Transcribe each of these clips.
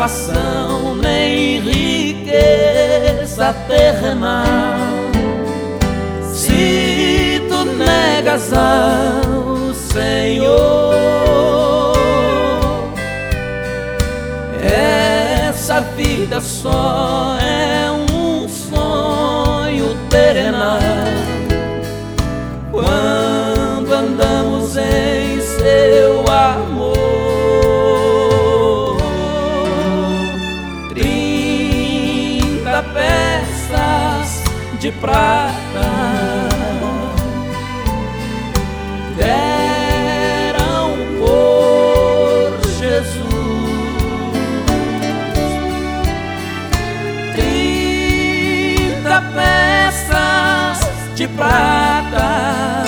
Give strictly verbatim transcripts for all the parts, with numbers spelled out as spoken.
satisfação nem riqueza terrenal. Se tu negas ao Senhor, essa vida só é um sonho terrenal. Quando andamos em seu amor, trinta peças de prata deram por Jesus. Trinta peças de prata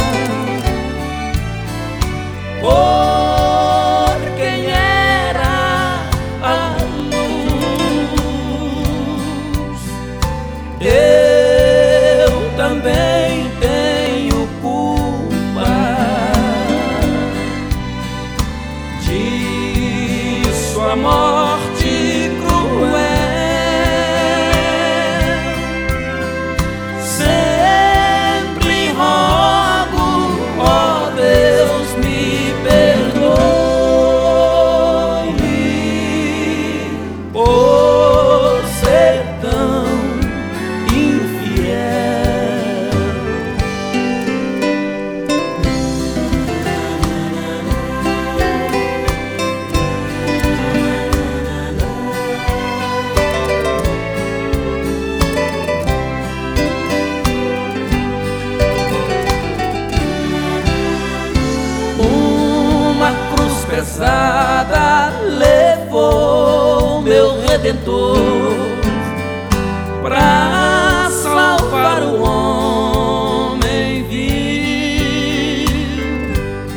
por quem era a luz. Eu também tenho culpa de sua morte cruel. Sempre rogo, ó Deus, me perdoe por ser tão infiel. Uma cruz pesada levou meu Redentor pra salvar o homem vil.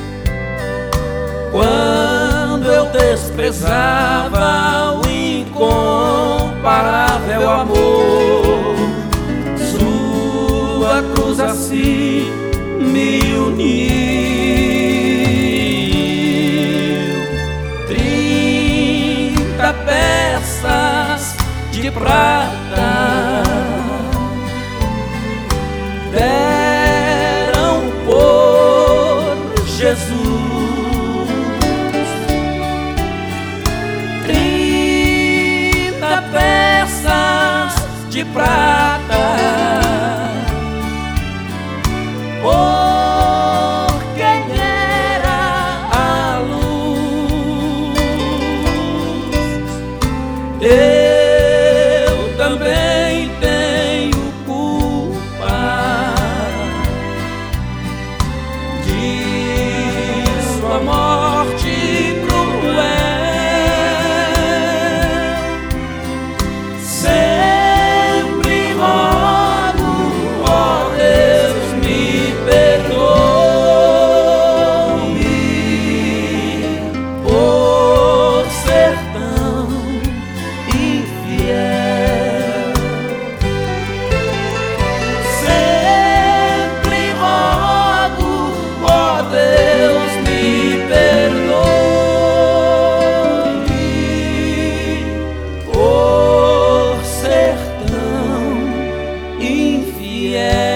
Quando eu desprezava o incomparável amor, sua cruz assim me uniu. Trinta peças de prata deram por Jesus. Trinta peças de prata por quem era a luz. Eu também tenho culpa de sua morte cruel. Sempre rogo, ó Deus, me perdoe por ser tão infiel. Sempre rogo, ó Deus, me perdoe por ser tão infiel.